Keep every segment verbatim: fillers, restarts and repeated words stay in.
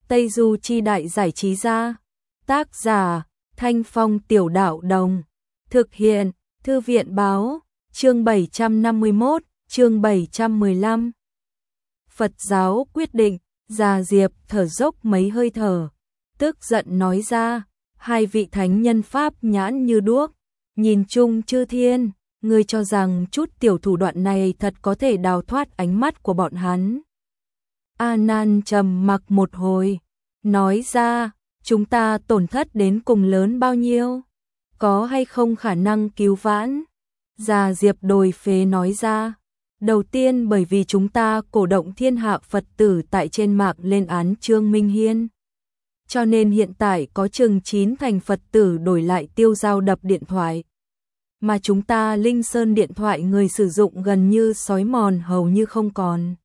Tây Du Chi Đại Giải Trí Gia. Tác giả Thanh Phong Tiểu Đạo Đồng. Thực hiện Thư viện Báo. Chương bảy trăm năm mươi mốt, chương bảy trăm mười lăm. Phật giáo quyết định. Già Diệp thở dốc mấy hơi thở, tức giận nói ra, hai vị thánh nhân pháp nhãn như đuốc, nhìn chung chư thiên, ngươi cho rằng chút tiểu thủ đoạn này thật có thể đào thoát ánh mắt của bọn hắn. A Nan trầm mặc một hồi, nói ra, chúng ta tổn thất đến cùng lớn bao nhiêu, có hay không khả năng cứu vãn? Già Diệp đồi phế nói ra, đầu tiên bởi vì chúng ta cổ động thiên hạ Phật tử tại trên mạng lên án Trương Minh Hiên. Cho nên hiện tại có chừng chín thành Phật tử đổi lại tiêu dao đập điện thoại. Mà chúng ta Linh Sơn điện thoại người sử dụng gần như sói mòn hầu như không còn.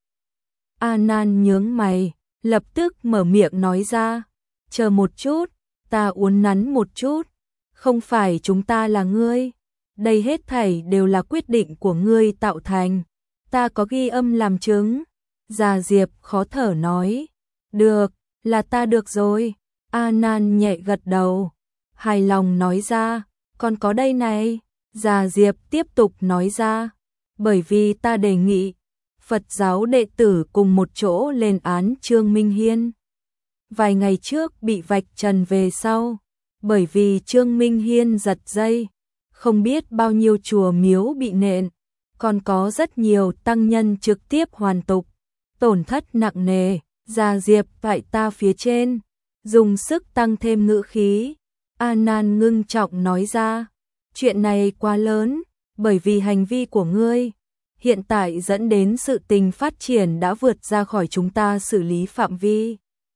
A Nan nhướng mày, lập tức mở miệng nói ra, chờ một chút, ta uốn nắn một chút, không phải chúng ta là ngươi, đây hết thảy đều là quyết định của ngươi tạo thành, ta có ghi âm làm chứng. Già Diệp khó thở nói, được, là ta được rồi. A Nan nhẹ gật đầu, hài lòng nói ra, còn có đây này. Già Diệp tiếp tục nói ra, bởi vì ta đề nghị Phật giáo đệ tử cùng một chỗ lên án Trương Minh Hiên. Vài ngày trước bị vạch trần về sau, bởi vì Trương Minh Hiên giật dây, không biết bao nhiêu chùa miếu bị nện, còn có rất nhiều tăng nhân trực tiếp hoàn tục, tổn thất nặng nề. Già Diệp tại ta phía trên, dùng sức tăng thêm ngữ khí. A Nan ngưng trọng nói ra, chuyện này quá lớn, bởi vì hành vi của ngươi hiện tại dẫn đến sự tình phát triển đã vượt ra khỏi chúng ta xử lý phạm vi.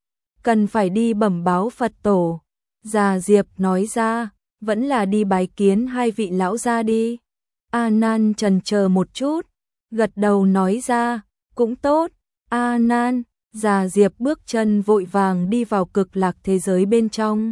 Cần phải đi bẩm báo Phật tổ. Già Diệp nói ra, vẫn là đi bái kiến hai vị lão gia đi. A Nan chần chờ một chút, gật đầu nói ra, cũng tốt. A Nan, Già Diệp bước chân vội vàng đi vào cực lạc thế giới bên trong.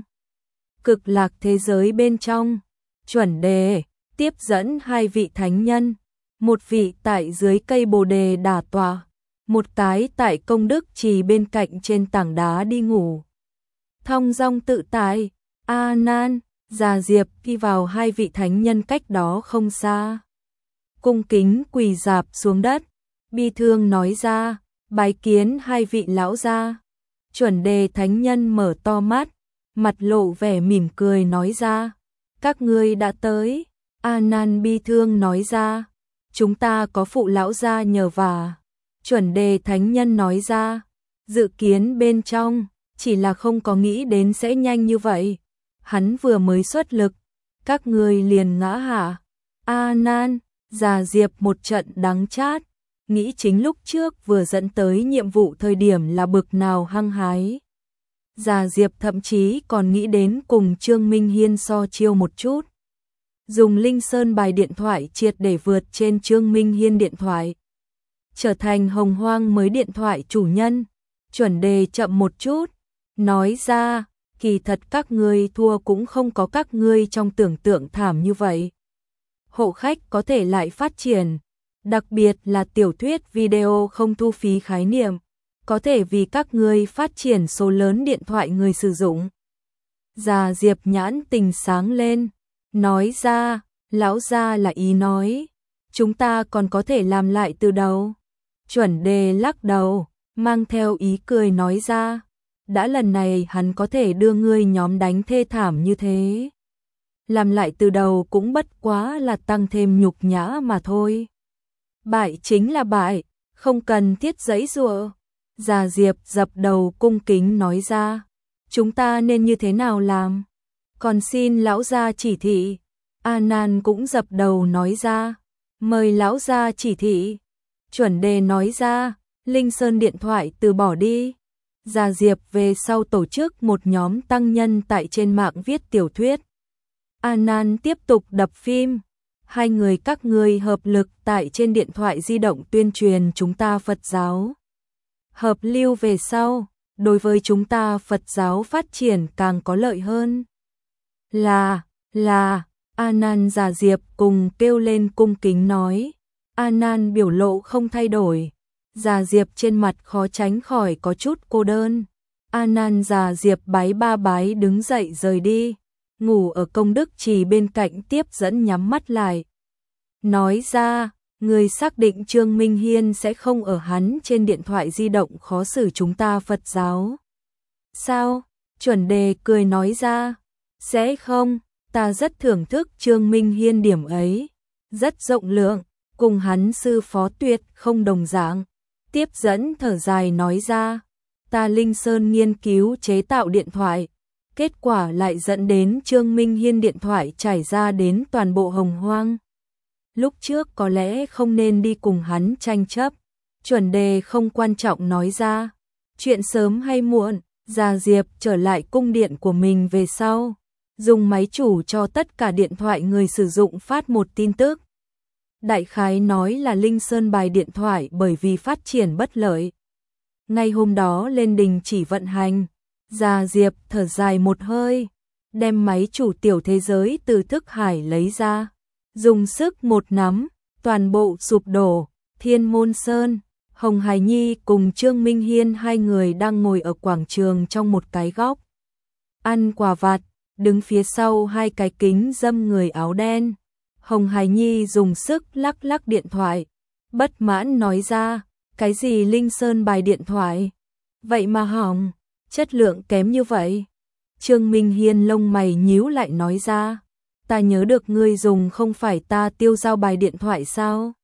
Cực lạc thế giới bên trong, chuẩn đề tiếp dẫn hai vị thánh nhân, một vị tại dưới cây bồ đề đả tọa, một cái tại công đức trì bên cạnh trên tảng đá đi ngủ. Thong dong tự tại. A Nan, Già Diệp đi vào hai vị thánh nhân cách đó không xa, cung kính quỳ rạp xuống đất, bi thương nói ra, bái kiến hai vị lão gia. Chuẩn đề thánh nhân mở to mắt, mặt lộ vẻ mỉm cười nói ra, các ngươi đã tới. A Nan bi thương nói ra, chúng ta có phụ lão gia nhờ vả. Chuẩn đề thánh nhân nói ra, dự kiến bên trong, chỉ là không có nghĩ đến sẽ nhanh như vậy. Hắn vừa mới xuất lực, các ngươi liền ngã hạ. A Nan, Già Diệp một trận đắng chát, nghĩ chính lúc trước vừa dẫn tới nhiệm vụ thời điểm là bực nào hăng hái. Già Diệp thậm chí còn nghĩ đến cùng Trương Minh Hiên so chiêu một chút, dùng Linh Sơn bài điện thoại triệt để vượt trên Trương Minh Hiên điện thoại, trở thành hồng hoang mới điện thoại chủ nhân. Chuẩn đề chậm một chút, nói ra, kỳ thật các ngươi thua cũng không có các ngươi trong tưởng tượng thảm như vậy. Hộ khách có thể lại phát triển, đặc biệt là tiểu thuyết video không thu phí khái niệm, có thể vì các ngươi phát triển số lớn điện thoại người sử dụng. Già Diệp nhãn tình sáng lên, nói ra, lão gia là ý nói, chúng ta còn có thể làm lại từ đầu. Chuẩn đề lắc đầu, mang theo ý cười nói ra, đã lần này hắn có thể đưa ngươi nhóm đánh thê thảm như thế, làm lại từ đầu cũng bất quá là tăng thêm nhục nhã mà thôi. Bại chính là bại, không cần thiết giãy giụa. Già Diệp dập đầu cung kính nói ra, chúng ta nên như thế nào làm? Còn xin lão gia chỉ thị. A Nan cũng dập đầu nói ra, mời lão gia chỉ thị. Chuẩn đề nói ra, Linh Sơn điện thoại từ bỏ đi. Già Diệp về sau tổ chức một nhóm tăng nhân tại trên mạng viết tiểu thuyết. A Nan tiếp tục đập phim. Hai người các ngươi hợp lực tại trên điện thoại di động tuyên truyền chúng ta Phật giáo. Hợp lưu về sau, đối với chúng ta Phật giáo phát triển càng có lợi hơn. Là, là, A Nan Già Diệp cùng kêu lên cung kính nói. A Nan biểu lộ không thay đổi. Già Diệp trên mặt khó tránh khỏi có chút cô đơn. A Nan già Diệp bái ba bái đứng dậy rời đi, ngủ ở công đức trì bên cạnh tiếp dẫn nhắm mắt lại. Nói ra, người xác định Trương Minh Hiên sẽ không ở hắn trên điện thoại di động khó xử chúng ta Phật giáo. Sao? Chuẩn đề cười nói ra, sẽ không, ta rất thưởng thức Trương Minh Hiên điểm ấy, rất rộng lượng, cùng hắn sư phó tuyệt không đồng dạng. Tiếp dẫn thở dài nói ra, ta Linh Sơn nghiên cứu chế tạo điện thoại, kết quả lại dẫn đến Trương Minh Hiên điện thoại trải ra đến toàn bộ Hồng Hoang. Lúc trước có lẽ không nên đi cùng hắn tranh chấp. Chuẩn đề không quan trọng nói ra, chuyện sớm hay muộn, Già Diệp trở lại cung điện của mình về sau, dùng máy chủ cho tất cả điện thoại người sử dụng phát một tin tức. Đại khái nói là Linh Sơn bài điện thoại bởi vì phát triển bất lợi. Ngay hôm đó lên đình chỉ vận hành, Già Diệp thở dài một hơi, đem máy chủ tiểu thế giới từ thức hải lấy ra, dùng sức một nắm, toàn bộ sụp đổ. Thiên Môn Sơn, Hồng Hải Nhi cùng Trương Minh Hiên hai người đang ngồi ở quảng trường trong một cái góc, ăn quà vặt, đứng phía sau hai cái kính dâm người áo đen. Hồng Hải Nhi dùng sức lắc lắc điện thoại, bất mãn nói ra, cái gì Linh Sơn bài điện thoại, vậy mà hỏng, chất lượng kém như vậy. Trương Minh Hiên lông mày nhíu lại nói ra, ta nhớ được ngươi dùng không phải ta tiêu giao bài điện thoại sao?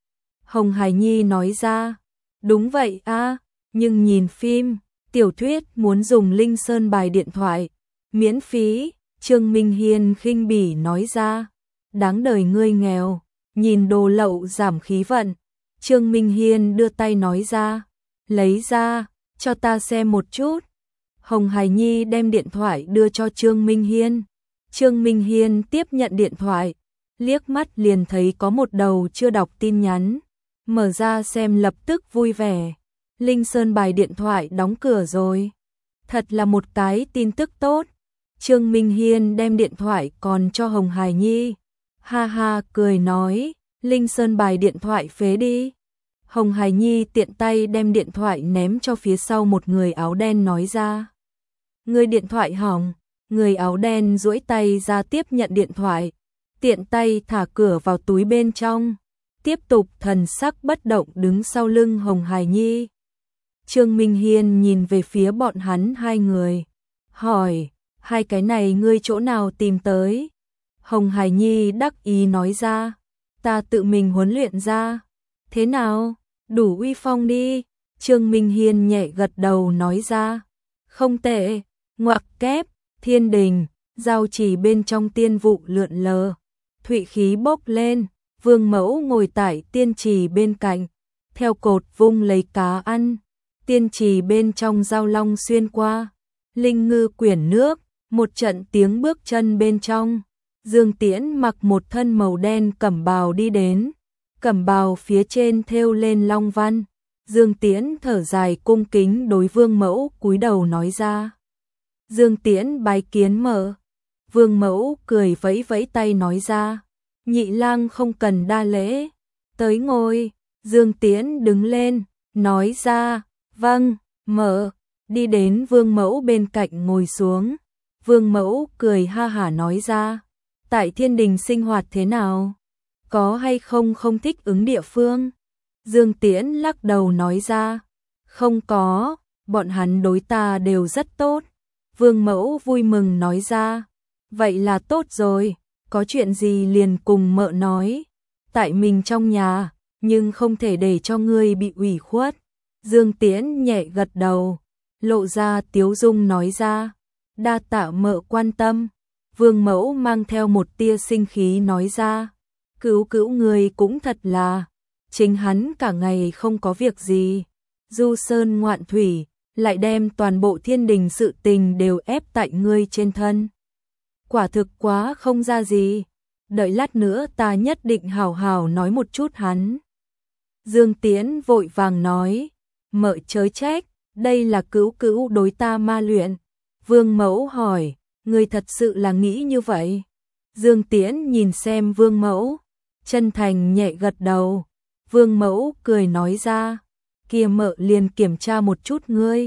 Hồng Hải Nhi nói ra, đúng vậy a, nhưng nhìn phim, tiểu thuyết muốn dùng Linh Sơn bài điện thoại, miễn phí. Trương Minh Hiên khinh bỉ nói ra, đáng đời ngươi nghèo, nhìn đồ lậu giảm khí vận. Trương Minh Hiên đưa tay nói ra, lấy ra, cho ta xem một chút. Hồng Hải Nhi đem điện thoại đưa cho Trương Minh Hiên. Trương Minh Hiên tiếp nhận điện thoại, liếc mắt liền thấy có một đầu chưa đọc tin nhắn. Mở ra xem lập tức vui vẻ. Linh Sơn bài điện thoại đóng cửa rồi. Thật là một cái tin tức tốt. Trương Minh Hiên đem điện thoại còn cho Hồng Hải Nhi. Ha ha cười nói, Linh Sơn bài điện thoại phế đi. Hồng Hải Nhi tiện tay đem điện thoại ném cho phía sau một người áo đen nói ra. Người điện thoại hỏng. Người áo đen duỗi tay ra tiếp nhận điện thoại, tiện tay thả cửa vào túi bên trong, tiếp tục thần sắc bất động đứng sau lưng Hồng Hải Nhi. Trương Minh Hiên nhìn về phía bọn hắn hai người, hỏi, hai cái này ngươi chỗ nào tìm tới? Hồng Hải Nhi đắc ý nói ra, ta tự mình huấn luyện ra. Thế nào? Đủ uy phong đi. Trương Minh Hiên nhẹ gật đầu nói ra, không tệ. Ngoặc kép, thiên đình, giao chỉ bên trong tiên vụ lượn lờ, thụy khí bốc lên, vương mẫu ngồi tại tiên trì bên cạnh, theo cột vung lấy cá ăn, tiên trì bên trong giao long xuyên qua, linh ngư quyển nước, một trận tiếng bước chân bên trong, Dương Tiễn mặc một thân màu đen cẩm bào đi đến, cẩm bào phía trên thêu lên long văn, Dương Tiễn thở dài cung kính đối vương mẫu cúi đầu nói ra. Dương Tiễn bái kiến mở. Vương mẫu cười vẫy vẫy tay nói ra, nhị lang không cần đa lễ, tới ngồi. Dương Tiễn đứng lên, nói ra, vâng, mở, đi đến vương mẫu bên cạnh ngồi xuống. Vương mẫu cười ha hả nói ra, tại thiên đình sinh hoạt thế nào? Có hay không không thích ứng địa phương? Dương Tiễn lắc đầu nói ra, không có, bọn hắn đối ta đều rất tốt. Vương mẫu vui mừng nói ra, vậy là tốt rồi, có chuyện gì liền cùng mợ nói, tại mình trong nhà, nhưng không thể để cho ngươi bị ủy khuất. Dương Tiễn nhẹ gật đầu, lộ ra tiếu dung nói ra, đa tạ mợ quan tâm. Vương mẫu mang theo một tia sinh khí nói ra, cứu cứu ngươi cũng thật là, chính hắn cả ngày không có việc gì, du sơn ngoạn thủy, lại đem toàn bộ thiên đình sự tình đều ép tại ngươi trên thân. Quả thực quá không ra gì, đợi lát nữa ta nhất định hào hào nói một chút hắn. Dương Tiễn vội vàng nói, mợ chớ trách, đây là cứu cứu đối ta ma luyện. Vương mẫu hỏi, ngươi thật sự là nghĩ như vậy? Dương Tiễn nhìn xem vương mẫu, chân thành nhẹ gật đầu. Vương mẫu cười nói ra, kia mợ liền kiểm tra một chút ngươi.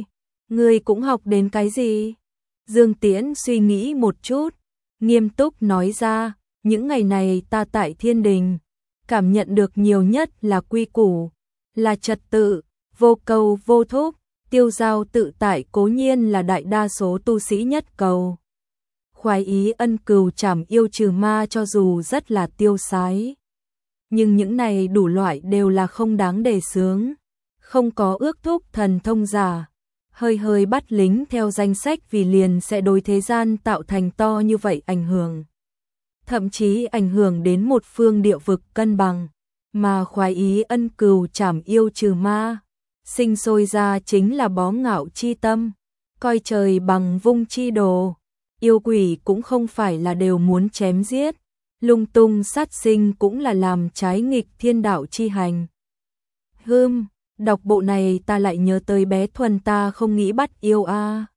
Ngươi cũng học đến cái gì? Dương Tiễn suy nghĩ một chút, nghiêm túc nói ra, những ngày này ta tại thiên đình, cảm nhận được nhiều nhất là quy củ, là trật tự, vô cầu vô thúc, tiêu giao tự tại cố nhiên là đại đa số tu sĩ nhất cầu. Khoái ý ân cừu trảm yêu trừ ma cho dù rất là tiêu sái. Nhưng những này đủ loại đều là không đáng để sướng, không có ước thúc thần thông giả. Hơi hơi bắt lính theo danh sách vì liền sẽ đối thế gian tạo thành to như vậy ảnh hưởng. Thậm chí ảnh hưởng đến một phương địa vực cân bằng, mà khoái ý ân cừu trảm yêu trừ ma. Sinh sôi ra chính là bó ngạo chi tâm, coi trời bằng vung chi đồ. Yêu quỷ cũng không phải là đều muốn chém giết, lung tung sát sinh cũng là làm trái nghịch thiên đạo chi hành. Hưm, đọc bộ này ta lại nhớ tới bé Thuần ta không nghĩ bắt yêu a. À.